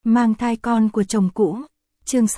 mang thai con của chồng cũ. Chương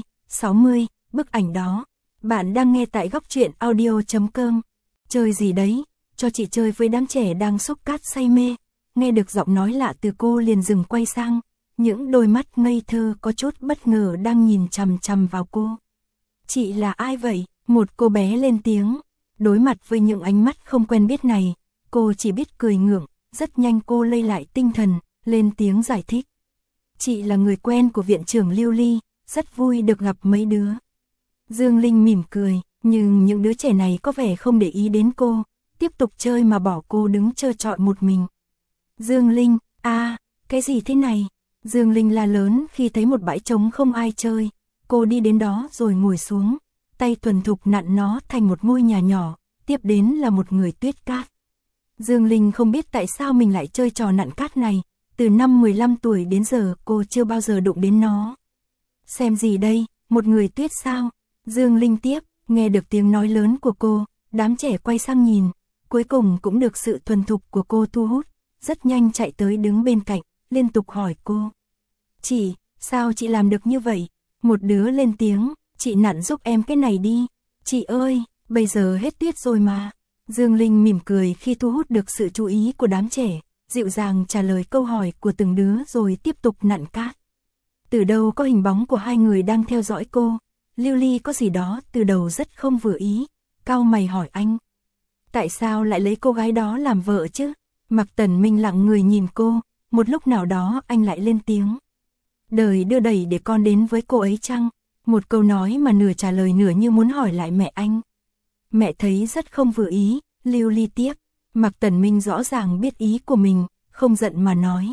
60, bức ảnh đó. Bạn đang nghe tại góc truyện audio.com. Chơi gì đấy, cho chị chơi với đám trẻ đang xúc cát say mê. Nghe được giọng nói lạ từ cô liền dừng quay sang, những đôi mắt ngây thơ có chút bất ngờ đang nhìn chằm chằm vào cô. Chị là ai vậy? Một cô bé lên tiếng. Đối mặt với những ánh mắt không quen biết này, cô chỉ biết cười ngượng. Rất nhanh cô lấy lại tinh thần, lên tiếng giải thích. Chị là người quen của viện trưởng Lưu Ly, rất vui được gặp mấy đứa. Dương Linh mỉm cười, nhưng những đứa trẻ này có vẻ không để ý đến cô, tiếp tục chơi mà bỏ cô đứng trơ trọi một mình. Dương Linh, cái gì thế này? Dương Linh la lớn khi thấy một bãi trống không ai chơi, cô đi đến đó rồi ngồi xuống, tay thuần thục nặn nó thành một ngôi nhà nhỏ, tiếp đến là một người tuyết cát. Dương Linh không biết tại sao mình lại chơi trò nặn cát này, từ năm 15 tuổi đến giờ cô chưa bao giờ đụng đến nó. Xem gì đây, một người tuyết sao? Dương Linh tiếp, nghe được tiếng nói lớn của cô, đám trẻ quay sang nhìn, cuối cùng cũng được sự thuần thục của cô thu hút, rất nhanh chạy tới đứng bên cạnh, liên tục hỏi cô. Chị, sao chị làm được như vậy? Một đứa lên tiếng, chị nặn giúp em cái này đi. Chị ơi, bây giờ hết tuyết rồi mà. Dương Linh mỉm cười khi thu hút được sự chú ý của đám trẻ, dịu dàng trả lời câu hỏi của từng đứa rồi tiếp tục nặn cát. Từ đâu có hình bóng của hai người đang theo dõi cô, Lưu Ly có gì đó từ đầu rất không vừa ý, cau mày hỏi anh. Tại sao lại lấy cô gái đó làm vợ chứ? Mạc Tần Minh lặng người nhìn cô, một lúc nào đó anh lại lên tiếng. Đời đưa đẩy để con đến với cô ấy chăng? Một câu nói mà nửa trả lời nửa như muốn hỏi lại mẹ anh. Mẹ thấy rất không vừa ý, Lưu Ly tiếp. Mạc Tần Minh rõ ràng biết ý của mình, không giận mà nói.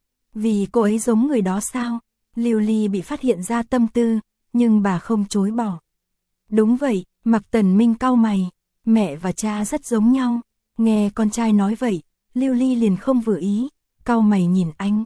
Vì cô ấy giống người đó sao? Lưu Ly bị phát hiện ra tâm tư, nhưng bà không chối bỏ. Đúng vậy, Mạc Tần Minh cau mày, mẹ và cha rất giống nhau. Nghe con trai nói vậy, Lưu Ly liền không vừa ý, cau mày nhìn anh.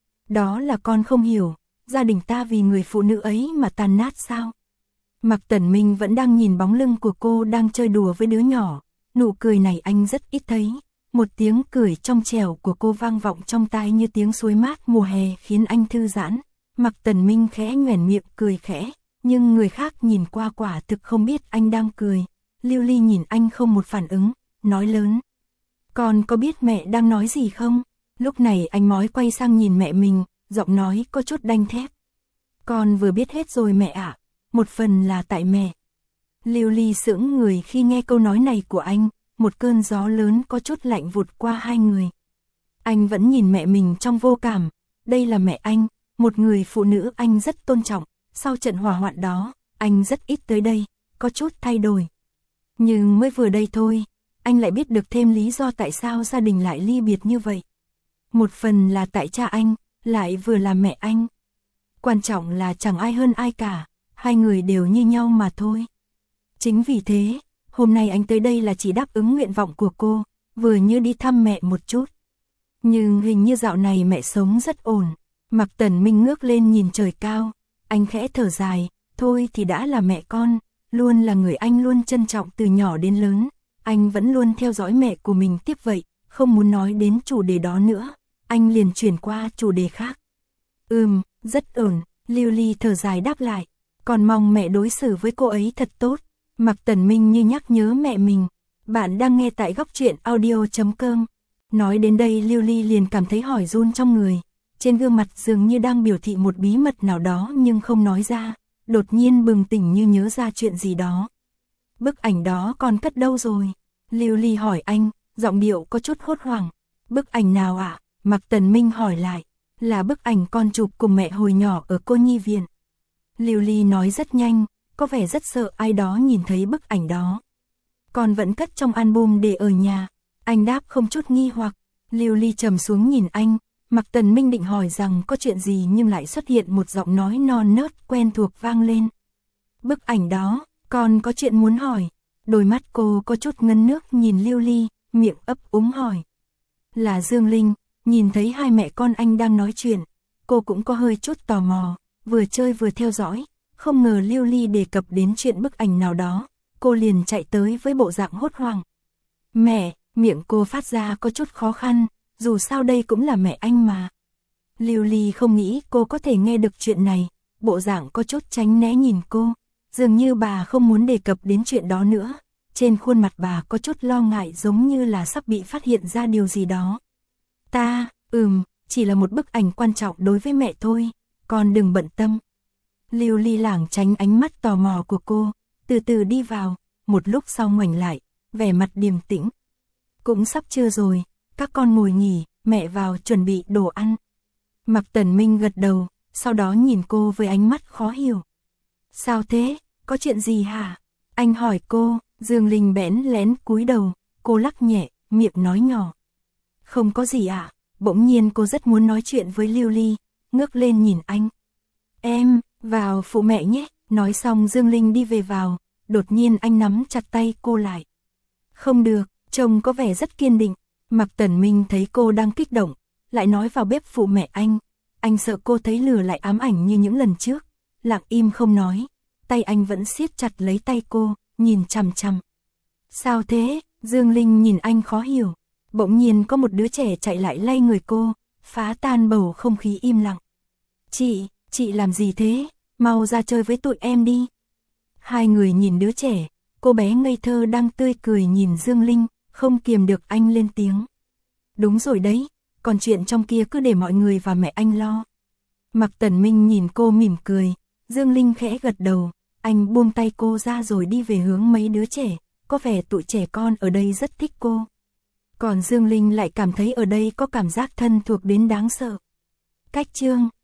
Đó là con không hiểu, gia đình ta vì người phụ nữ ấy mà tan nát sao? Mạc Tần Minh vẫn đang nhìn bóng lưng của cô đang chơi đùa với đứa nhỏ, nụ cười này anh rất ít thấy. Một tiếng cười trong trẻo của cô vang vọng trong tai như tiếng suối mát mùa hè khiến anh thư giãn. Mạc Tần Minh khẽ nhoẻn miệng cười khẽ, nhưng người khác nhìn qua quả thực không biết anh đang cười. Lưu Ly nhìn anh không một phản ứng, nói lớn. Con có biết mẹ đang nói gì không? Lúc này anh mói quay sang nhìn mẹ mình, giọng nói có chút đanh thép. Con vừa biết hết rồi mẹ ạ, một phần là tại mẹ. Lưu Ly sững người khi nghe câu nói này của anh, một cơn gió lớn có chút lạnh vụt qua hai người. Anh vẫn nhìn mẹ mình trong vô cảm, đây là mẹ anh, một người phụ nữ anh rất tôn trọng, sau trận hỏa hoạn đó, anh rất ít tới đây, có chút thay đổi. Nhưng mới vừa đây thôi, anh lại biết được thêm lý do tại sao gia đình lại ly biệt như vậy. Một phần là tại cha anh, lại vừa là mẹ anh. Quan trọng là chẳng ai hơn ai cả, hai người đều như nhau mà thôi. Chính vì thế, hôm nay anh tới đây là chỉ đáp ứng nguyện vọng của cô, vừa như đi thăm mẹ một chút. Nhưng hình như dạo này mẹ sống rất ổn. Mạc Tần Minh ngước lên nhìn trời cao, anh khẽ thở dài, thôi thì đã là mẹ con, luôn là người anh luôn trân trọng từ nhỏ đến lớn, anh vẫn luôn theo dõi mẹ của mình tiếp vậy, không muốn nói đến chủ đề đó nữa, anh liền chuyển qua chủ đề khác. Rất ổn, Lưu Ly thở dài đáp lại, còn mong mẹ đối xử với cô ấy thật tốt. Mạc Tần Minh như nhắc nhớ mẹ mình. Bạn đang nghe tại góc truyện audio.com. Nói đến đây Lưu Ly liền cảm thấy hỏi run trong người. Trên gương mặt dường như đang biểu thị một bí mật nào đó nhưng không nói ra. Đột nhiên bừng tỉnh như nhớ ra chuyện gì đó. Bức ảnh đó còn cất đâu rồi? Lưu Ly hỏi anh, giọng điệu có chút hốt hoảng. Bức ảnh nào ạ? Mạc Tần Minh hỏi lại. Là bức ảnh con chụp cùng mẹ hồi nhỏ ở cô nhi viện. Lưu Ly nói rất nhanh, có vẻ rất sợ ai đó nhìn thấy bức ảnh đó. Con vẫn cất trong album để ở nhà. Anh đáp không chút nghi hoặc. Lưu Ly trầm xuống nhìn anh. Mạc Tần Minh định hỏi rằng có chuyện gì nhưng lại xuất hiện một giọng nói non nớt quen thuộc vang lên. Bức ảnh đó, con có chuyện muốn hỏi. Đôi mắt cô có chút ngấn nước nhìn Lưu Ly, miệng ấp úng hỏi. Là Dương Linh, nhìn thấy hai mẹ con anh đang nói chuyện. Cô cũng có hơi chút tò mò, vừa chơi vừa theo dõi. Không ngờ Lưu Ly đề cập đến chuyện bức ảnh nào đó, cô liền chạy tới với bộ dạng hốt hoảng. Mẹ, miệng cô phát ra có chút khó khăn, dù sao đây cũng là mẹ anh mà. Lưu Ly không nghĩ cô có thể nghe được chuyện này, bộ dạng có chút tránh né nhìn cô, dường như bà không muốn đề cập đến chuyện đó nữa. Trên khuôn mặt bà có chút lo ngại giống như là sắp bị phát hiện ra điều gì đó. Chỉ là một bức ảnh quan trọng đối với mẹ thôi, con đừng bận tâm. Lưu Ly lảng tránh ánh mắt tò mò của cô, từ từ đi vào, một lúc sau ngoảnh lại, vẻ mặt điềm tĩnh. Cũng sắp trưa rồi, các con ngồi nghỉ, mẹ vào chuẩn bị đồ ăn. Mạc Tần Minh gật đầu, sau đó nhìn cô với ánh mắt khó hiểu. Sao thế, có chuyện gì hả? Anh hỏi cô. Dương Linh bẽn lén cúi đầu, cô lắc nhẹ, miệng nói nhỏ. Không có gì ạ. Bỗng nhiên cô rất muốn nói chuyện với Lưu Ly, ngước lên nhìn anh. Em, vào phụ mẹ nhé. Nói xong Dương Linh đi về vào, đột nhiên anh nắm chặt tay cô lại. Không được, trông có vẻ rất kiên định. Mạc Tần Minh thấy cô đang kích động, lại nói vào bếp phụ mẹ anh sợ cô thấy lừa lại ám ảnh như những lần trước, lặng im không nói, tay anh vẫn siết chặt lấy tay cô, nhìn chằm chằm. Sao thế? Dương Linh nhìn anh khó hiểu, bỗng nhiên có một đứa trẻ chạy lại lay người cô, phá tan bầu không khí im lặng. Chị làm gì thế? Mau ra chơi với tụi em đi. Hai người nhìn đứa trẻ, cô bé ngây thơ đang tươi cười nhìn Dương Linh, không kiềm được anh lên tiếng. Đúng rồi đấy, còn chuyện trong kia cứ để mọi người và mẹ anh lo. Mạc Tần Minh nhìn cô mỉm cười, Dương Linh khẽ gật đầu, anh buông tay cô ra rồi đi về hướng mấy đứa trẻ, có vẻ tụi trẻ con ở đây rất thích cô. Còn Dương Linh lại cảm thấy ở đây có cảm giác thân thuộc đến đáng sợ. Cách chương